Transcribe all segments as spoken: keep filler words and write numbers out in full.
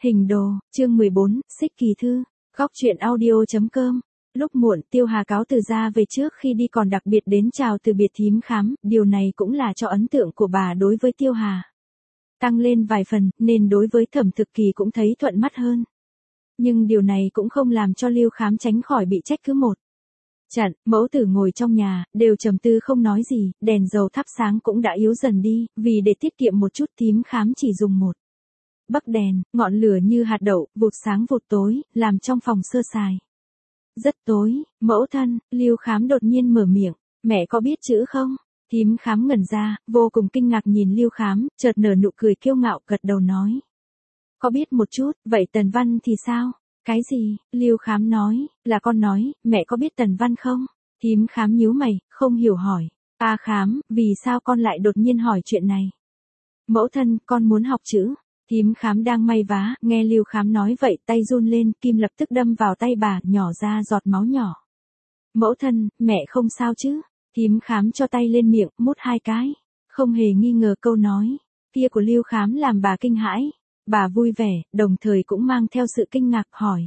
Hình đồ, chương mười bốn, Xích Kỳ Thư, góc truyện audio.com. Lúc muộn, Tiêu Hà cáo từ ra về trước khi đi còn đặc biệt đến chào từ biệt thím khám, điều này cũng là cho ấn tượng của bà đối với Tiêu Hà tăng lên vài phần, nên đối với Thẩm Thực Kỳ cũng thấy thuận mắt hơn. Nhưng điều này cũng không làm cho Lưu Khám tránh khỏi bị trách cứ một trận. Mẫu tử ngồi trong nhà, đều trầm tư không nói gì, đèn dầu thắp sáng cũng đã yếu dần đi, vì để tiết kiệm một chút thím khám chỉ dùng một bắc đèn, ngọn lửa như hạt đậu, vụt sáng vụt tối, làm trong phòng sơ sài. Rất tối, mẫu thân, Lưu Khám đột nhiên mở miệng, mẹ có biết chữ không? Thím Khám ngẩn ra, vô cùng kinh ngạc nhìn Lưu Khám, chợt nở nụ cười kiêu ngạo gật đầu nói. Có biết một chút, vậy Tần Văn thì sao? Cái gì? Lưu Khám nói, là con nói, mẹ có biết Tần Văn không? Thím Khám nhíu mày, không hiểu hỏi. A Khám, vì sao con lại đột nhiên hỏi chuyện này? Mẫu thân, con muốn học chữ. Thím Khám đang may vá, nghe Lưu Khám nói vậy tay run lên, kim lập tức đâm vào tay bà, nhỏ ra giọt máu nhỏ. Mẫu thân, mẹ không sao chứ? Thím Khám cho tay lên miệng, mút hai cái. Không hề nghi ngờ câu nói kia của Lưu Khám làm bà kinh hãi. Bà vui vẻ, đồng thời cũng mang theo sự kinh ngạc hỏi.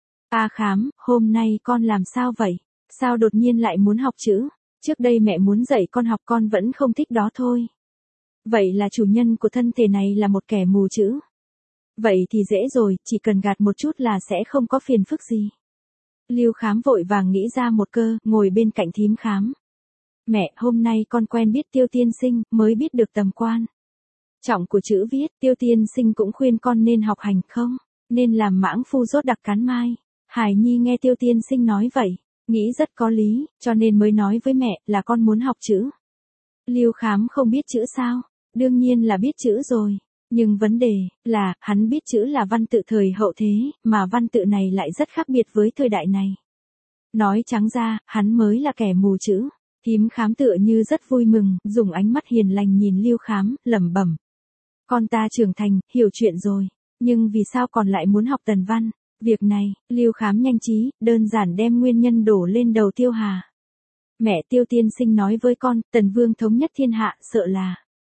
A Khám, hôm nay con làm sao vậy? Sao đột nhiên lại muốn học chữ? Trước đây mẹ muốn dạy con học con vẫn không thích đó thôi. Vậy là chủ nhân của thân thể này là một kẻ mù chữ. Vậy thì dễ rồi, chỉ cần gạt một chút là sẽ không có phiền phức gì. Lưu Khám vội vàng nghĩ ra một cơ, ngồi bên cạnh thím Khám. Mẹ, hôm nay con quen biết Tiêu tiên sinh, mới biết được tầm quan trọng của chữ viết, Tiêu tiên sinh cũng khuyên con nên học hành không, nên làm mãng phu rốt đặc cán mai. Hải Nhi nghe Tiêu tiên sinh nói vậy, nghĩ rất có lý, cho nên mới nói với mẹ là con muốn học chữ. Lưu Khám không biết chữ sao? Đương nhiên là biết chữ rồi. Nhưng vấn đề là, hắn biết chữ là văn tự thời hậu thế, mà văn tự này lại rất khác biệt với thời đại này. Nói trắng ra, hắn mới là kẻ mù chữ. Thím Khám tựa như rất vui mừng, dùng ánh mắt hiền lành nhìn Lưu Khám, lẩm bẩm. Con ta trưởng thành, hiểu chuyện rồi. Nhưng vì sao còn lại muốn học Tần Văn? Việc này, Lưu Khám nhanh trí, đơn giản đem nguyên nhân đổ lên đầu Tiêu Hà. Mẹ, Tiêu tiên sinh nói với con, Tần Vương thống nhất thiên hạ, sợ là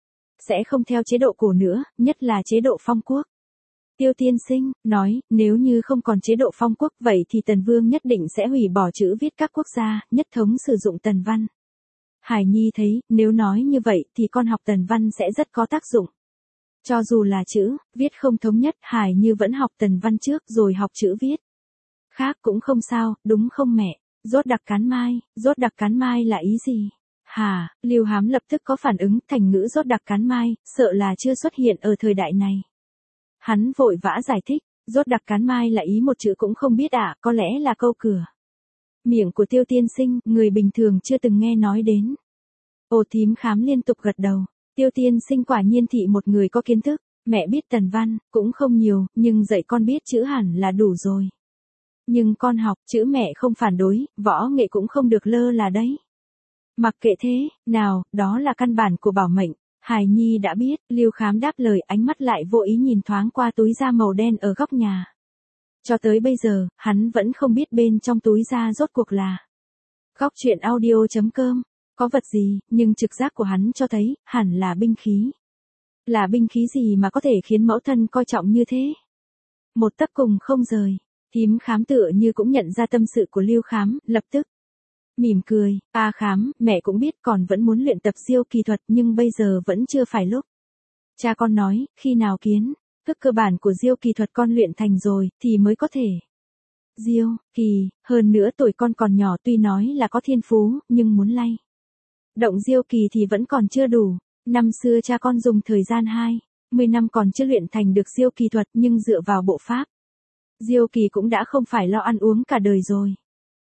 sẽ không theo chế độ cổ nữa, nhất là chế độ phong quốc. Tiêu tiên sinh nói, nếu như không còn chế độ phong quốc vậy thì Tần Vương nhất định sẽ hủy bỏ chữ viết các quốc gia, nhất thống sử dụng Tần Văn. Hải Nhi thấy, nếu nói như vậy thì con học Tần Văn sẽ rất có tác dụng. Cho dù là chữ, viết không thống nhất, Hải Như vẫn học Tần Văn trước rồi học chữ viết khác cũng không sao, đúng không mẹ? Rốt đặc cán mai, rốt đặc cán mai là ý gì? Hà, Lưu Hám lập tức có phản ứng, thành ngữ rốt đặc cán mai, sợ là chưa xuất hiện ở thời đại này. Hắn vội vã giải thích, rốt đặc cán mai là ý một chữ cũng không biết à, có lẽ là câu cửa miệng của Tiêu tiên sinh, người bình thường chưa từng nghe nói đến. Ồ, thím Khám liên tục gật đầu. Tiêu tiên sinh quả nhiên thị một người có kiến thức, mẹ biết Tần Văn, cũng không nhiều, nhưng dạy con biết chữ hẳn là đủ rồi. Nhưng con học, chữ mẹ không phản đối, võ nghệ cũng không được lơ là đấy. Mặc kệ thế, nào, đó là căn bản của bảo mệnh. Hải Nhi đã biết, Lưu Khám đáp lời, ánh mắt lại vô ý nhìn thoáng qua túi da màu đen ở góc nhà. Cho tới bây giờ, hắn vẫn không biết bên trong túi da rốt cuộc là. Góc truyện audio.com. Có vật gì, nhưng trực giác của hắn cho thấy, hẳn là binh khí. Là binh khí gì mà có thể khiến mẫu thân coi trọng như thế? Một tấc cùng không rời. Thím Khám tựa như cũng nhận ra tâm sự của Lưu Khám, lập tức mỉm cười. A Khám, mẹ cũng biết còn vẫn muốn luyện tập diêu kỳ thuật nhưng bây giờ vẫn chưa phải lúc. Cha con nói, khi nào kiến thức cơ bản của diêu kỳ thuật con luyện thành rồi thì mới có thể. Diêu kỳ, hơn nữa tuổi con còn nhỏ, tuy nói là có thiên phú, nhưng muốn lay động diêu kỳ thì vẫn còn chưa đủ. Năm xưa cha con dùng thời gian hai mươi năm còn chưa luyện thành được diêu kỳ thuật, nhưng dựa vào bộ pháp diêu kỳ cũng đã không phải lo ăn uống cả đời rồi.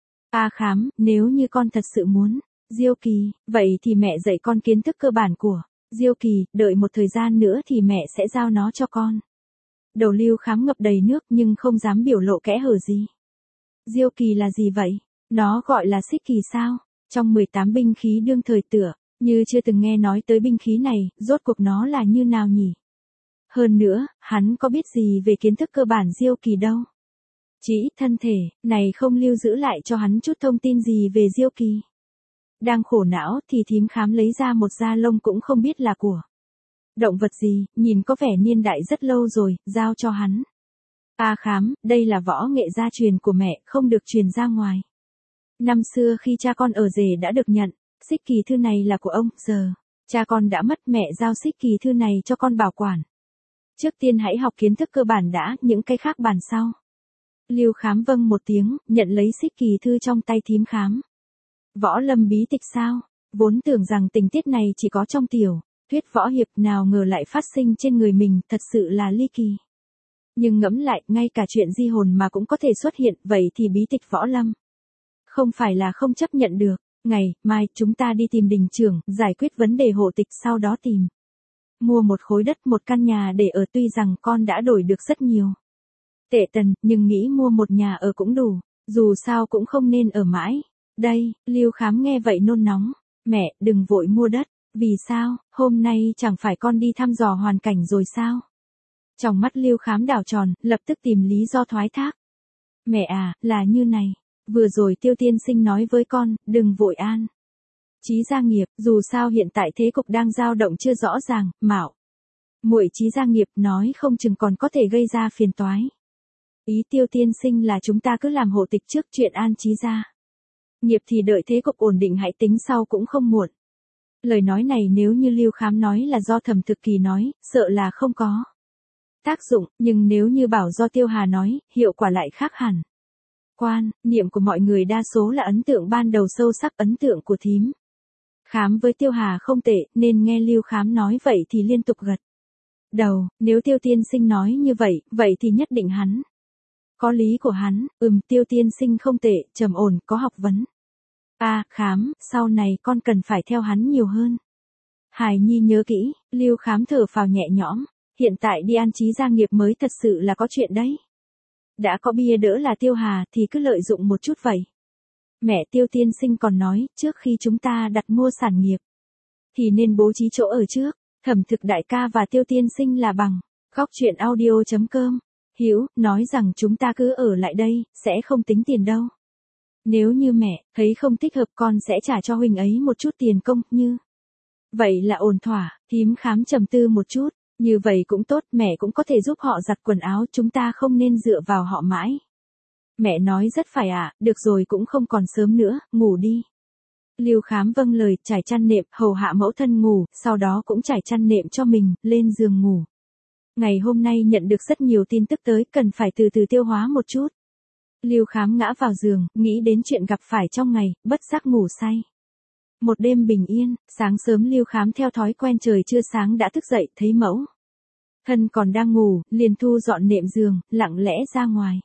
A Khám, nếu như con thật sự muốn diêu kỳ, vậy thì mẹ dạy con kiến thức cơ bản của diêu kỳ, đợi một thời gian nữa thì mẹ sẽ giao nó cho con. Đầu Lưu Khám ngập đầy nước nhưng không dám biểu lộ kẽ hở gì. Diêu kỳ là gì vậy? Nó gọi là xích kỳ sao? Trong mười tám binh khí đương thời tựa, như chưa từng nghe nói tới binh khí này, rốt cuộc nó là như nào nhỉ? Hơn nữa, hắn có biết gì về kiến thức cơ bản diêu kỳ đâu? Chỉ thân thể, này không lưu giữ lại cho hắn chút thông tin gì về diêu kỳ. Đang khổ não thì thím Khám lấy ra một da lông cũng không biết là của động vật gì, nhìn có vẻ niên đại rất lâu rồi, giao cho hắn. A Khám, đây là võ nghệ gia truyền của mẹ, không được truyền ra ngoài. Năm xưa khi cha con ở rể đã được nhận, xích kỳ thư này là của ông, giờ, cha con đã mất, mẹ giao xích kỳ thư này cho con bảo quản. Trước tiên hãy học kiến thức cơ bản đã, những cái khác bàn sau. Lưu Khám vâng một tiếng, nhận lấy xích kỳ thư trong tay thím Khám. Võ lâm bí tịch sao? Vốn tưởng rằng tình tiết này chỉ có trong tiểu thuyết võ hiệp, nào ngờ lại phát sinh trên người mình, thật sự là ly kỳ. Nhưng ngẫm lại, ngay cả chuyện di hồn mà cũng có thể xuất hiện, vậy thì bí tịch võ lâm không phải là không chấp nhận được. Ngày mai chúng ta đi tìm đình trưởng, giải quyết vấn đề hộ tịch, sau đó tìm mua một khối đất, một căn nhà để ở. Tuy rằng con đã đổi được rất nhiều tệ tần, nhưng nghĩ mua một nhà ở cũng đủ, dù sao cũng không nên ở mãi. Đây, Lưu Khám nghe vậy nôn nóng. Mẹ, đừng vội mua đất. Vì sao, hôm nay chẳng phải con đi thăm dò hoàn cảnh rồi sao? Trong mắt Lưu Khám đảo tròn, lập tức tìm lý do thoái thác. Mẹ à, là như này. Vừa rồi Tiêu tiên sinh nói với con, đừng vội an trí gia nghiệp, dù sao hiện tại thế cục đang dao động chưa rõ ràng, mạo muội trí gia nghiệp nói không chừng còn có thể gây ra phiền toái. Ý Tiêu tiên sinh là chúng ta cứ làm hộ tịch trước, chuyện an trí gia nghiệp thì đợi thế cục ổn định hãy tính sau cũng không muộn. Lời nói này nếu như Lưu Khám nói là do Thẩm Thực Kỳ nói, sợ là không có tác dụng, nhưng nếu như bảo do Tiêu Hà nói, hiệu quả lại khác hẳn. Quan niệm của mọi người đa số là ấn tượng ban đầu sâu sắc, ấn tượng của thím Khám với Tiêu Hà không tệ, nên nghe Lưu Khám nói vậy thì liên tục gật đầu. Nếu Tiêu tiên sinh nói như vậy, vậy thì nhất định hắn có lý của hắn. Ừm, Tiêu tiên sinh không tệ, trầm ổn, có học vấn. A à, Khám, sau này con cần phải theo hắn nhiều hơn. Hài Nhi nhớ kỹ. Lưu Khám thở phào nhẹ nhõm. Hiện tại đi an trí gia nghiệp mới thật sự là có chuyện đấy. Đã có bia đỡ là Tiêu Hà thì cứ lợi dụng một chút vậy. Mẹ, Tiêu tiên sinh còn nói, trước khi chúng ta đặt mua sản nghiệp thì nên bố trí chỗ ở trước. Thẩm Thực đại ca và Tiêu tiên sinh là bằng góc truyện audio chấm com. Hữu nói rằng chúng ta cứ ở lại đây, sẽ không tính tiền đâu. Nếu như mẹ thấy không thích hợp, con sẽ trả cho huynh ấy một chút tiền công, như vậy là ổn thỏa. Thím Khám trầm tư một chút. Như vậy cũng tốt, mẹ cũng có thể giúp họ giặt quần áo, chúng ta không nên dựa vào họ mãi. Mẹ nói rất phải ạ, à, được rồi, cũng không còn sớm nữa, ngủ đi. Lưu Khám vâng lời, trải chăn nệm, hầu hạ mẫu thân ngủ, sau đó cũng trải chăn nệm cho mình, lên giường ngủ. Ngày hôm nay nhận được rất nhiều tin tức tới, cần phải từ từ tiêu hóa một chút. Lưu Khám ngã vào giường, nghĩ đến chuyện gặp phải trong ngày, bất giác ngủ say. Một đêm bình yên, sáng sớm Lưu Khám theo thói quen trời chưa sáng đã thức dậy, thấy mẫu thân còn đang ngủ, liền thu dọn nệm giường, lặng lẽ ra ngoài.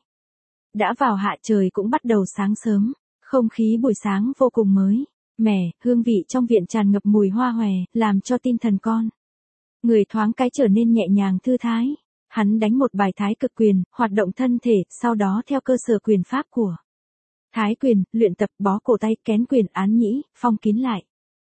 Đã vào hạ, trời cũng bắt đầu sáng sớm, không khí buổi sáng vô cùng mới mẻ, hương vị trong viện tràn ngập mùi hoa hòe, làm cho tinh thần con người thoáng cái trở nên nhẹ nhàng thư thái. Hắn đánh một bài thái cực quyền, hoạt động thân thể, sau đó theo cơ sở quyền pháp của thái quyền, luyện tập bó cổ tay, kén quyền, án nhĩ, phong kín lại.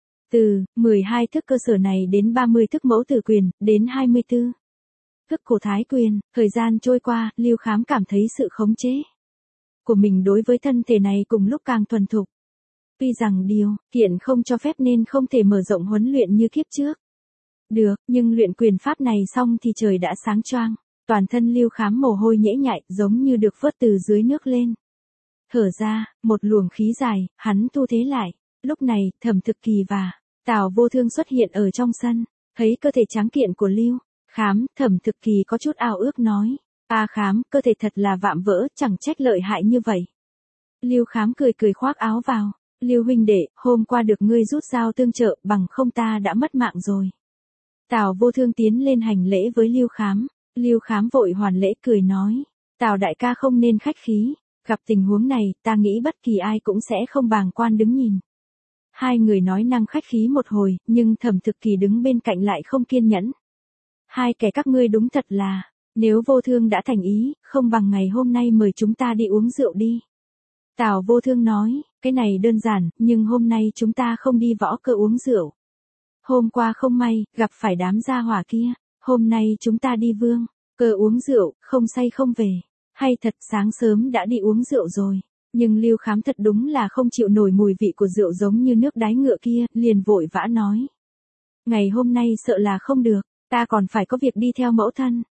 Từ mười hai thức cơ sở này đến ba mươi thức mẫu tử quyền, đến hai mươi tư thức cổ thái quyền. Thời gian trôi qua, Lưu Khám cảm thấy sự khống chế của mình đối với thân thể này cùng lúc càng thuần thục. Tuy rằng điều kiện không cho phép nên không thể mở rộng huấn luyện như kiếp trước được, nhưng luyện quyền pháp này xong thì trời đã sáng choang. Toàn thân Lưu Khám mồ hôi nhễ nhại, giống như được vớt từ dưới nước lên. Thở ra, một luồng khí dài, hắn thu thế lại. Lúc này, Thẩm Thực Kỳ và Tào Vô Thương xuất hiện ở trong sân. Thấy cơ thể tráng kiện của Lưu Khám, Thẩm Thực Kỳ có chút ao ước nói. A Khám, cơ thể thật là vạm vỡ, chẳng trách lợi hại như vậy. Lưu Khám cười cười khoác áo vào. Lưu huynh đệ, hôm qua được ngươi rút dao tương trợ, bằng không ta đã mất mạng rồi. Tào Vô Thương tiến lên hành lễ với Lưu Khám. Lưu Khám vội hoàn lễ cười nói. Tào đại ca không nên khách khí. Gặp tình huống này, ta nghĩ bất kỳ ai cũng sẽ không bàng quan đứng nhìn. Hai người nói năng khách khí một hồi, nhưng Thẩm Thực Kỳ đứng bên cạnh lại không kiên nhẫn. Hai kẻ các ngươi đúng thật là, nếu Vô Thương đã thành ý, không bằng ngày hôm nay mời chúng ta đi uống rượu đi. Tào Vô Thương nói, cái này đơn giản, nhưng hôm nay chúng ta không đi võ cơ uống rượu. Hôm qua không may, gặp phải đám gia hỏa kia, hôm nay chúng ta đi vương cơ uống rượu, không say không về. Hay thật, sáng sớm đã đi uống rượu rồi. Nhưng Lưu Khám thật đúng là không chịu nổi mùi vị của rượu giống như nước đáy ngựa kia, liền vội vã nói. Ngày hôm nay sợ là không được, ta còn phải có việc đi theo mẫu thân.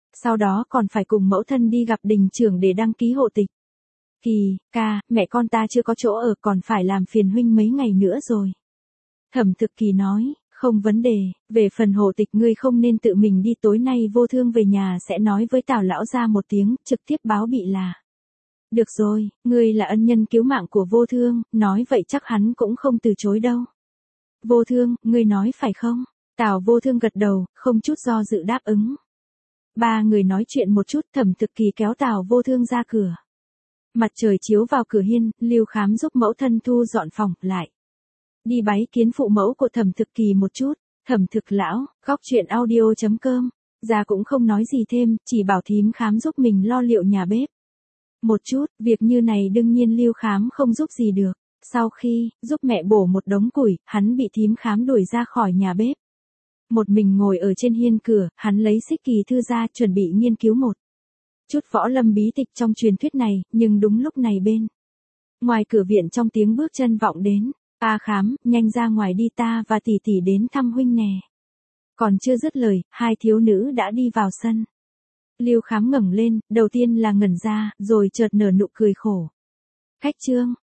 Sau đó còn phải cùng mẫu thân đi gặp đình trưởng để đăng ký hộ tịch. Kỳ, ca, mẹ con ta chưa có chỗ ở còn phải làm phiền huynh mấy ngày nữa rồi. Thẩm Thực Kỳ nói, không vấn đề, về phần hộ tịch ngươi không nên tự mình đi, tối nay Vô Thương về nhà sẽ nói với Tào lão gia một tiếng, trực tiếp báo bị là. Được rồi, ngươi là ân nhân cứu mạng của Vô Thương, nói vậy chắc hắn cũng không từ chối đâu. Vô Thương, ngươi nói phải không? Tào Vô Thương gật đầu, không chút do dự đáp ứng. Ba người nói chuyện một chút, Thẩm Thực Kỳ kéo Tào Vô Thương ra cửa. Mặt trời chiếu vào cửa hiên, Lưu Khám giúp mẫu thân thu dọn phòng, lại đi bái kiến phụ mẫu của Thẩm Thực Kỳ một chút. Thẩm Thực lão, góc truyện audio chấm com. Gia cũng không nói gì thêm, chỉ bảo thím Khám giúp mình lo liệu nhà bếp. Một chút, việc như này đương nhiên Lưu Khám không giúp gì được. Sau khi giúp mẹ bổ một đống củi, hắn bị thím Khám đuổi ra khỏi nhà bếp. Một mình ngồi ở trên hiên cửa, hắn lấy xích kỳ thư ra chuẩn bị nghiên cứu một chút võ lâm bí tịch trong truyền thuyết này, nhưng đúng lúc này bên ngoài cửa viện trong tiếng bước chân vọng đến. A Khám, nhanh ra ngoài đi, ta và tỷ tỷ đến thăm huynh nè. Còn chưa dứt lời, hai thiếu nữ đã đi vào sân. Lưu Khám ngẩng lên, đầu tiên là ngẩn ra, rồi chợt nở nụ cười khổ. Khách trương,